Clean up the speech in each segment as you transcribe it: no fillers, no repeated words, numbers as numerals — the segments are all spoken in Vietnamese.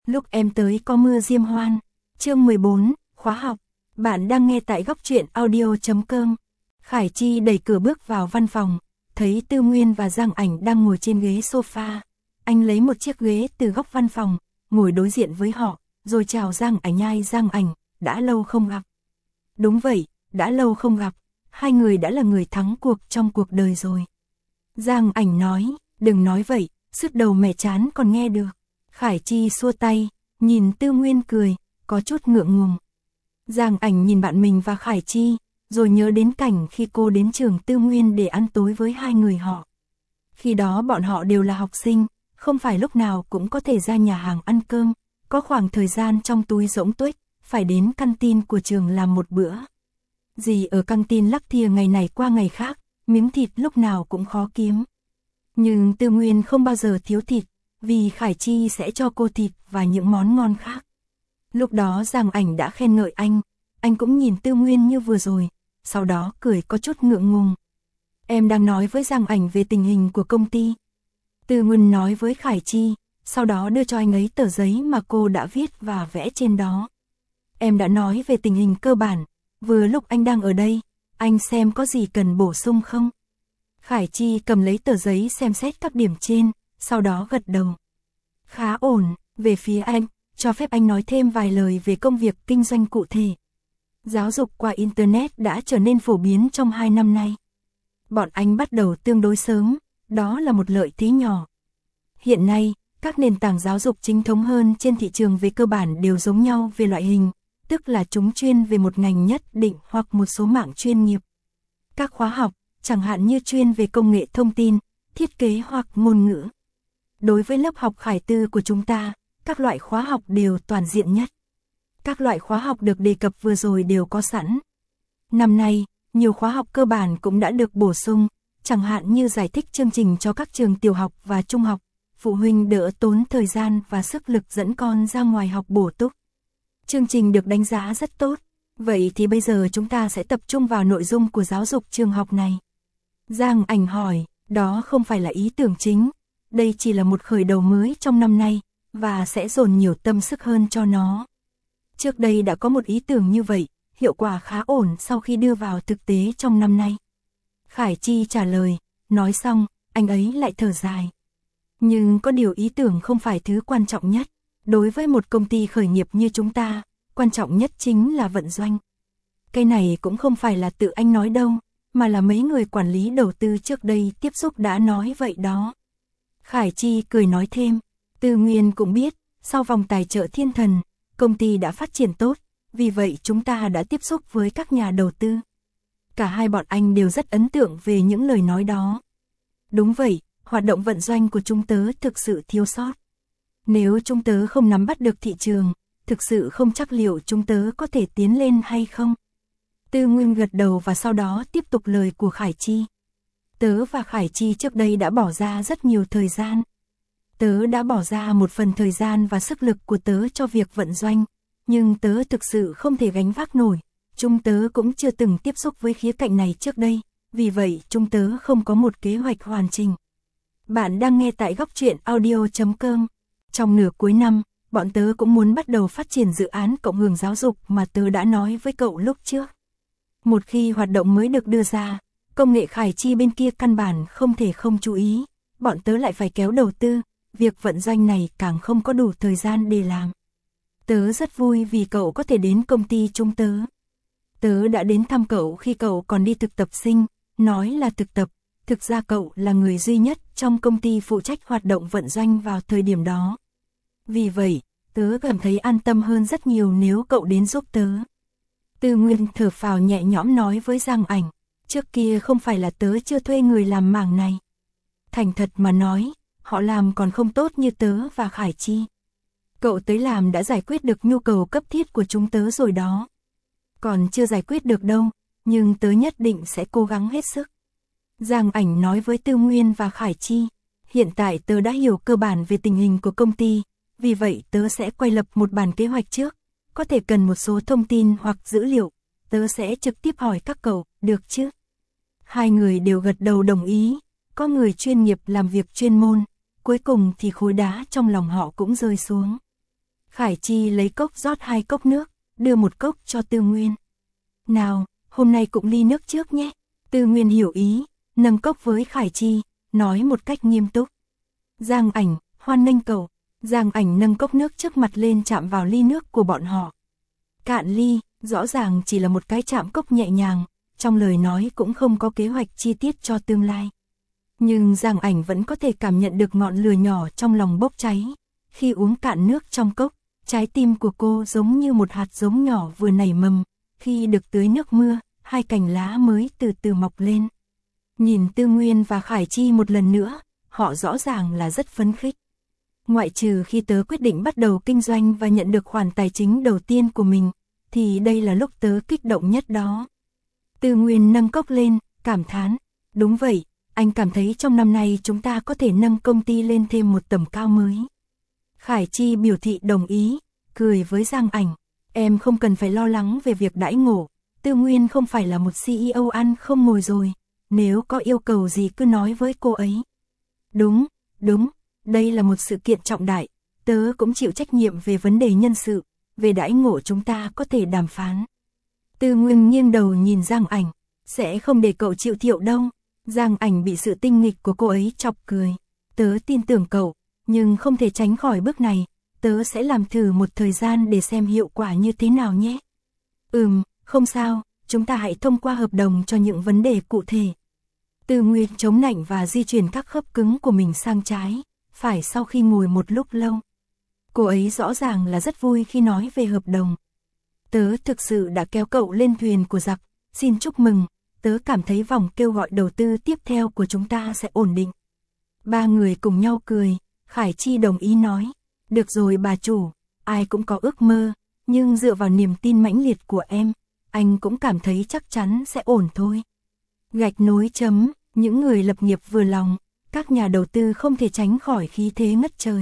Lúc em tới có mưa diêm hoan. Chương 14, khóa học. Bạn đang nghe tại góc truyện audio.com. Khải Chi đẩy cửa bước vào văn phòng, thấy Tư Nguyên và Giang Ảnh đang ngồi trên ghế sofa. Anh lấy một chiếc ghế từ góc văn phòng, ngồi đối diện với họ, rồi chào Giang Ảnh. Ai Giang Ảnh, đã lâu không gặp. Đúng vậy, đã lâu không gặp, hai người đã là người thắng cuộc trong cuộc đời rồi. Giang Ảnh nói, đừng nói vậy, sứt đầu mẻ chán còn nghe được. Khải Chi xua tay, nhìn Tư Nguyên cười, có chút ngượng ngùng. Giang Ảnh nhìn bạn mình và Khải Chi, rồi nhớ đến cảnh khi cô đến trường Tư Nguyên để ăn tối với hai người họ. Khi đó bọn họ đều là học sinh, không phải lúc nào cũng có thể ra nhà hàng ăn cơm, có khoảng thời gian trong túi rỗng tuếch, phải đến căng tin của trường làm một bữa. Dì ở căng tin lắc thìa ngày này qua ngày khác, miếng thịt lúc nào cũng khó kiếm. Nhưng Tư Nguyên không bao giờ thiếu thịt, vì Khải Chi sẽ cho cô thịt và những món ngon khác. Lúc đó Giang Ảnh đã khen ngợi anh cũng nhìn Tư Nguyên như vừa rồi, sau đó cười có chút ngượng ngùng. Em đang nói với Giang Ảnh về tình hình của công ty. Tư Nguyên nói với Khải Chi, sau đó đưa cho anh ấy tờ giấy mà cô đã viết và vẽ trên đó. Em đã nói về tình hình cơ bản, vừa lúc anh đang ở đây, anh xem có gì cần bổ sung không? Khải Chi cầm lấy tờ giấy xem xét các điểm trên, sau đó gật đầu. Khá ổn, về phía anh, cho phép anh nói thêm vài lời về công việc kinh doanh cụ thể. Giáo dục qua Internet đã trở nên phổ biến trong 2 năm nay. Bọn anh bắt đầu tương đối sớm, đó là một lợi thế nhỏ. Hiện nay, các nền tảng giáo dục chính thống hơn trên thị trường về cơ bản đều giống nhau về loại hình, tức là chúng chuyên về một ngành nhất định hoặc một số mảng chuyên nghiệp. Các khóa học, chẳng hạn như chuyên về công nghệ thông tin, thiết kế hoặc ngôn ngữ. Đối với lớp học Khải Tư của chúng ta, các loại khóa học đều toàn diện nhất. Các loại khóa học được đề cập vừa rồi đều có sẵn. Năm nay, nhiều khóa học cơ bản cũng đã được bổ sung, chẳng hạn như giải thích chương trình cho các trường tiểu học và trung học, phụ huynh đỡ tốn thời gian và sức lực dẫn con ra ngoài học bổ túc. Chương trình được đánh giá rất tốt, vậy thì bây giờ chúng ta sẽ tập trung vào nội dung của giáo dục trường học này. Giang Ảnh hỏi, đó không phải là ý tưởng chính, đây chỉ là một khởi đầu mới trong năm nay, và sẽ dồn nhiều tâm sức hơn cho nó. Trước đây đã có một ý tưởng như vậy, hiệu quả khá ổn sau khi đưa vào thực tế trong năm nay. Khải Chi trả lời, nói xong, anh ấy lại thở dài. Nhưng có điều ý tưởng không phải thứ quan trọng nhất. Đối với một công ty khởi nghiệp như chúng ta, quan trọng nhất chính là vận doanh. Cái này cũng không phải là tự anh nói đâu, mà là mấy người quản lý đầu tư trước đây tiếp xúc đã nói vậy đó. Khải Chi cười nói thêm, Tư Nguyên cũng biết, sau vòng tài trợ thiên thần, công ty đã phát triển tốt, vì vậy chúng ta đã tiếp xúc với các nhà đầu tư. Cả hai bọn anh đều rất ấn tượng về những lời nói đó. Đúng vậy, hoạt động vận doanh của chúng tớ thực sự thiếu sót. Nếu chúng tớ không nắm bắt được thị trường, thực sự không chắc liệu chúng tớ có thể tiến lên hay không. Tư Nguyên gật đầu và sau đó tiếp tục lời của Khải Chi. Tớ và Khải Chi trước đây đã bỏ ra rất nhiều thời gian. Tớ đã bỏ ra một phần thời gian và sức lực của tớ cho việc vận doanh, nhưng tớ thực sự không thể gánh vác nổi. Chúng tớ cũng chưa từng tiếp xúc với khía cạnh này trước đây, vì vậy chúng tớ không có một kế hoạch hoàn chỉnh. Bạn đang nghe tại góc truyện audio.com. Trong nửa cuối năm, bọn tớ cũng muốn bắt đầu phát triển dự án cộng hưởng giáo dục mà tớ đã nói với cậu lúc trước. Một khi hoạt động mới được đưa ra, công nghệ Khải Chi bên kia căn bản không thể không chú ý, bọn tớ lại phải kéo đầu tư, việc vận doanh này càng không có đủ thời gian để làm. Tớ rất vui vì cậu có thể đến công ty chúng tớ. Tớ đã đến thăm cậu khi cậu còn đi thực tập sinh, nói là thực tập, thực ra cậu là người duy nhất trong công ty phụ trách hoạt động vận doanh vào thời điểm đó. Vì vậy, tớ cảm thấy an tâm hơn rất nhiều nếu cậu đến giúp tớ. Tư Nguyên thở phào nhẹ nhõm nói với Giang Ảnh, trước kia không phải là tớ chưa thuê người làm mảng này. Thành thật mà nói, họ làm còn không tốt như tớ và Khải Chi. Cậu tới làm đã giải quyết được nhu cầu cấp thiết của chúng tớ rồi đó. Còn chưa giải quyết được đâu, nhưng tớ nhất định sẽ cố gắng hết sức. Giang Ảnh nói với Tư Nguyên và Khải Chi, hiện tại tớ đã hiểu cơ bản về tình hình của công ty, vì vậy tớ sẽ quay lập một bản kế hoạch trước. Có thể cần một số thông tin hoặc dữ liệu, tớ sẽ trực tiếp hỏi các cậu, được chứ? Hai người đều gật đầu đồng ý, có người chuyên nghiệp làm việc chuyên môn, cuối cùng thì khối đá trong lòng họ cũng rơi xuống. Khải Chi lấy cốc rót 2 cốc nước, đưa một cốc cho Tư Nguyên. Nào, hôm nay cũng ly nước trước nhé. Tư Nguyên hiểu ý, nâng cốc với Khải Chi, nói một cách nghiêm túc. Giang Ảnh, hoan nghênh cậu. Giang Ảnh nâng cốc nước trước mặt lên chạm vào ly nước của bọn họ. Cạn ly, rõ ràng chỉ là một cái chạm cốc nhẹ nhàng, trong lời nói cũng không có kế hoạch chi tiết cho tương lai. Nhưng Giang Ảnh vẫn có thể cảm nhận được ngọn lửa nhỏ trong lòng bốc cháy. Khi uống cạn nước trong cốc, trái tim của cô giống như một hạt giống nhỏ vừa nảy mầm. Khi được tưới nước mưa, 2 cành lá mới từ từ mọc lên. Nhìn Tư Nguyên và Khải Chi một lần nữa, họ rõ ràng là rất phấn khích. Ngoại trừ khi tớ quyết định bắt đầu kinh doanh và nhận được khoản tài chính đầu tiên của mình, thì đây là lúc tớ kích động nhất đó. Tư Nguyên nâng cốc lên, cảm thán. Đúng vậy, anh cảm thấy trong năm nay chúng ta có thể nâng công ty lên thêm một tầm cao mới. Khải Chi biểu thị đồng ý, cười với Giang Ảnh. Em không cần phải lo lắng về việc đãi ngộ. Tư Nguyên không phải là một CEO ăn không ngồi rồi. Nếu có yêu cầu gì cứ nói với cô ấy. Đúng, đây là một sự kiện trọng đại. Tớ cũng chịu trách nhiệm về vấn đề nhân sự. Về đãi ngộ chúng ta có thể đàm phán. Tư Nguyên nghiêng đầu nhìn Giang Ảnh. Sẽ không để cậu chịu thiệu đâu. Giang Ảnh bị sự tinh nghịch của cô ấy chọc cười. Tớ tin tưởng cậu, nhưng không thể tránh khỏi bước này. Tớ sẽ làm thử một thời gian để xem hiệu quả như thế nào nhé. Không sao, chúng ta hãy thông qua hợp đồng cho những vấn đề cụ thể. Tư Nguyên chống nạnh và di chuyển các khớp cứng của mình sang trái, phải sau khi ngồi một lúc lâu. Cô ấy rõ ràng là rất vui khi nói về hợp đồng. Tớ thực sự đã kéo cậu lên thuyền của giặc, xin chúc mừng, tớ cảm thấy vòng kêu gọi đầu tư tiếp theo của chúng ta sẽ ổn định. 3 người cùng nhau cười, Khải Chi đồng ý nói. Được rồi bà chủ, ai cũng có ước mơ, nhưng dựa vào niềm tin mãnh liệt của em, anh cũng cảm thấy chắc chắn sẽ ổn thôi. Gạch nối chấm, những người lập nghiệp vừa lòng, các nhà đầu tư không thể tránh khỏi khí thế ngất trời.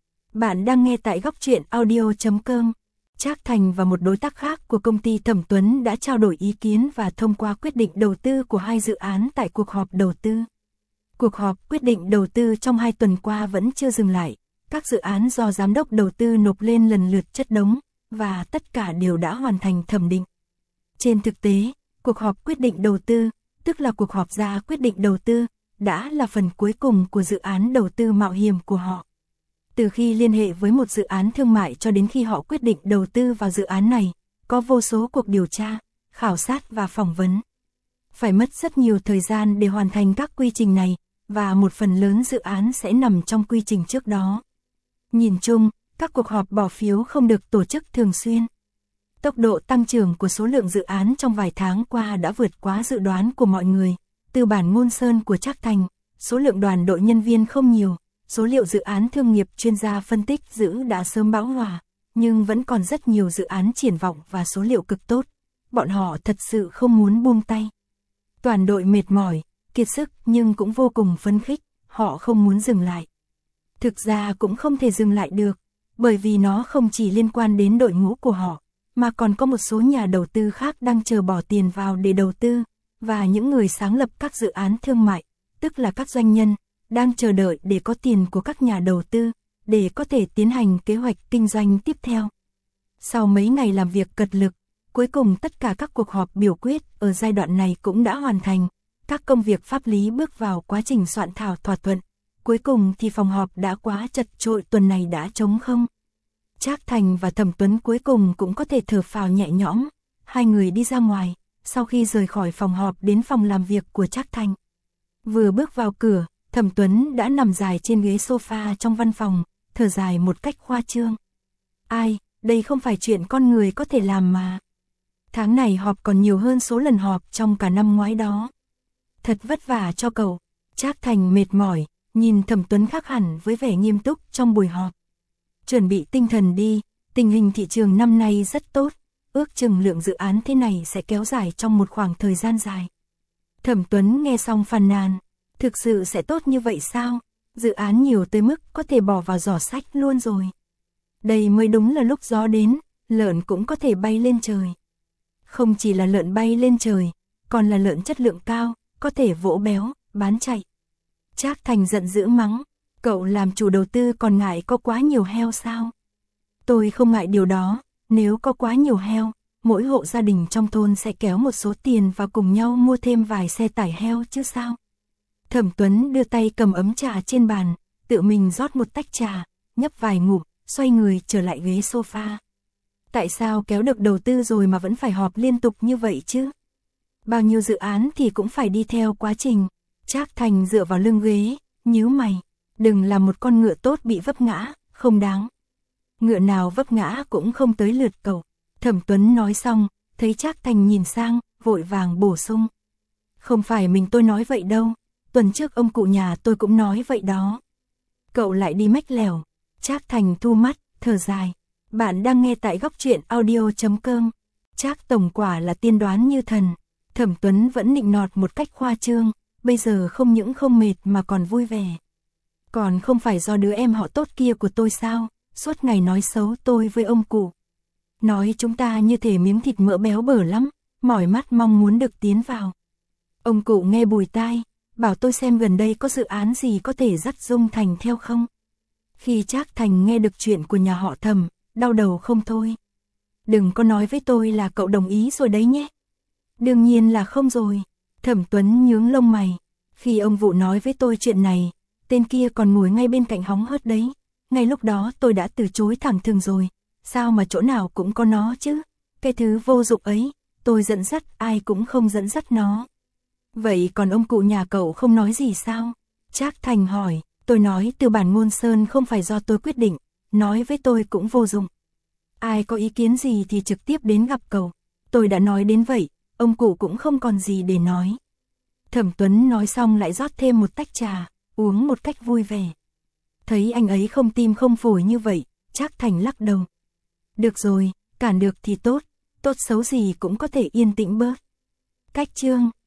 Bạn đang nghe tại góc truyện audio.com. Trác Thành và một đối tác khác của công ty Thẩm Tuấn đã trao đổi ý kiến và thông qua quyết định đầu tư của 2 dự án tại cuộc họp đầu tư. Cuộc họp quyết định đầu tư trong 2 tuần qua vẫn chưa dừng lại. Các dự án do giám đốc đầu tư nộp lên lần lượt chất đống, và tất cả đều đã hoàn thành thẩm định. Trên thực tế, cuộc họp quyết định đầu tư, tức là cuộc họp ra quyết định đầu tư, đã là phần cuối cùng của dự án đầu tư mạo hiểm của họ. Từ khi liên hệ với một dự án thương mại cho đến khi họ quyết định đầu tư vào dự án này, có vô số cuộc điều tra, khảo sát và phỏng vấn. Phải mất rất nhiều thời gian để hoàn thành các quy trình này, và một phần lớn dự án sẽ nằm trong quy trình trước đó. Nhìn chung, các cuộc họp bỏ phiếu không được tổ chức thường xuyên. Tốc độ tăng trưởng của số lượng dự án trong vài tháng qua đã vượt quá dự đoán của mọi người. Từ bản ngôn sơn của Trác Thành, số lượng đoàn đội nhân viên không nhiều, số liệu dự án thương nghiệp chuyên gia phân tích giữ đã sớm bão hòa, nhưng vẫn còn rất nhiều dự án triển vọng và số liệu cực tốt. Bọn họ thật sự không muốn buông tay. Toàn đội mệt mỏi, kiệt sức nhưng cũng vô cùng phấn khích, họ không muốn dừng lại. Thực ra cũng không thể dừng lại được, bởi vì nó không chỉ liên quan đến đội ngũ của họ, mà còn có một số nhà đầu tư khác đang chờ bỏ tiền vào để đầu tư, và những người sáng lập các dự án thương mại, tức là các doanh nhân, đang chờ đợi để có tiền của các nhà đầu tư, để có thể tiến hành kế hoạch kinh doanh tiếp theo. Sau mấy ngày làm việc cật lực, cuối cùng tất cả các cuộc họp biểu quyết ở giai đoạn này cũng đã hoàn thành, các công việc pháp lý bước vào quá trình soạn thảo thỏa thuận. Cuối cùng thì phòng họp đã quá chật chội, tuần này đã trống không. Trác Thành và Thẩm Tuấn cuối cùng cũng có thể thở phào nhẹ nhõm. 2 người đi ra ngoài, sau khi rời khỏi phòng họp đến phòng làm việc của Trác Thành. Vừa bước vào cửa, Thẩm Tuấn đã nằm dài trên ghế sofa trong văn phòng, thở dài một cách khoa trương. Ai, đây không phải chuyện con người có thể làm mà. Tháng này họp còn nhiều hơn số lần họp trong cả năm ngoái đó. Thật vất vả cho cậu. Trác Thành mệt mỏi, nhìn Thẩm Tuấn khác hẳn với vẻ nghiêm túc trong buổi họp. Chuẩn bị tinh thần đi, tình hình thị trường năm nay rất tốt, ước chừng lượng dự án thế này sẽ kéo dài trong một khoảng thời gian dài. Thẩm Tuấn nghe xong phàn nàn, thực sự sẽ tốt như vậy sao? Dự án nhiều tới mức có thể bỏ vào giỏ sách luôn rồi. Đây mới đúng là lúc gió đến, lợn cũng có thể bay lên trời. Không chỉ là lợn bay lên trời, còn là lợn chất lượng cao, có thể vỗ béo, bán chạy. Trác Thành giận dữ mắng, cậu làm chủ đầu tư còn ngại có quá nhiều heo sao? Tôi không ngại điều đó, nếu có quá nhiều heo, mỗi hộ gia đình trong thôn sẽ kéo một số tiền và cùng nhau mua thêm vài xe tải heo chứ sao. Thẩm Tuấn đưa tay cầm ấm trà trên bàn, tự mình rót một tách trà, nhấp vài ngụm, xoay người trở lại ghế sofa. Tại sao kéo được đầu tư rồi mà vẫn phải họp liên tục như vậy chứ? Bao nhiêu dự án thì cũng phải đi theo quá trình. Trác Thành dựa vào lưng ghế, nhíu mày, đừng là một con ngựa tốt bị vấp ngã, không đáng. Ngựa nào vấp ngã cũng không tới lượt cậu. Thẩm Tuấn nói xong, thấy Trác Thành nhìn sang, vội vàng bổ sung. Không phải mình tôi nói vậy đâu, tuần trước ông cụ nhà tôi cũng nói vậy đó. Cậu lại đi mách lèo. Trác Thành thu mắt, thở dài. Bạn đang nghe tại góc truyện audio.com. Trác tổng quả là tiên đoán như thần. Thẩm Tuấn vẫn nịnh nọt một cách khoa trương, bây giờ không những không mệt mà còn vui vẻ. Còn không phải do đứa em họ tốt kia của tôi sao, suốt ngày nói xấu tôi với ông cụ. Nói chúng ta như thể miếng thịt mỡ béo bở lắm, mỏi mắt mong muốn được tiến vào. Ông cụ nghe bùi tai, bảo tôi xem gần đây có dự án gì có thể dắt Dung Thành theo không. Khi Trác Thành nghe được chuyện của nhà họ Thẩm, đau đầu không thôi. Đừng có nói với tôi là cậu đồng ý rồi đấy nhé. Đương nhiên là không rồi. Thẩm Tuấn nhướng lông mày. Khi ông Vụ nói với tôi chuyện này, tên kia còn ngồi ngay bên cạnh hóng hớt đấy. Ngay lúc đó tôi đã từ chối thẳng thừng rồi. Sao mà chỗ nào cũng có nó chứ? Cái thứ vô dụng ấy, tôi dẫn dắt ai cũng không dẫn dắt nó. Vậy còn ông cụ nhà cậu không nói gì sao? Trác Thành hỏi. Tôi nói từ bản ngôn sơn không phải do tôi quyết định, nói với tôi cũng vô dụng. Ai có ý kiến gì thì trực tiếp đến gặp cậu. Tôi đã nói đến vậy, ông cụ cũng không còn gì để nói. Thẩm Tuấn nói xong lại rót thêm một tách trà, uống một cách vui vẻ. Thấy anh ấy không tim không phổi như vậy, Trác Thành lắc đầu. Được rồi, cản được thì tốt, tốt xấu gì cũng có thể yên tĩnh bớt. Cách chương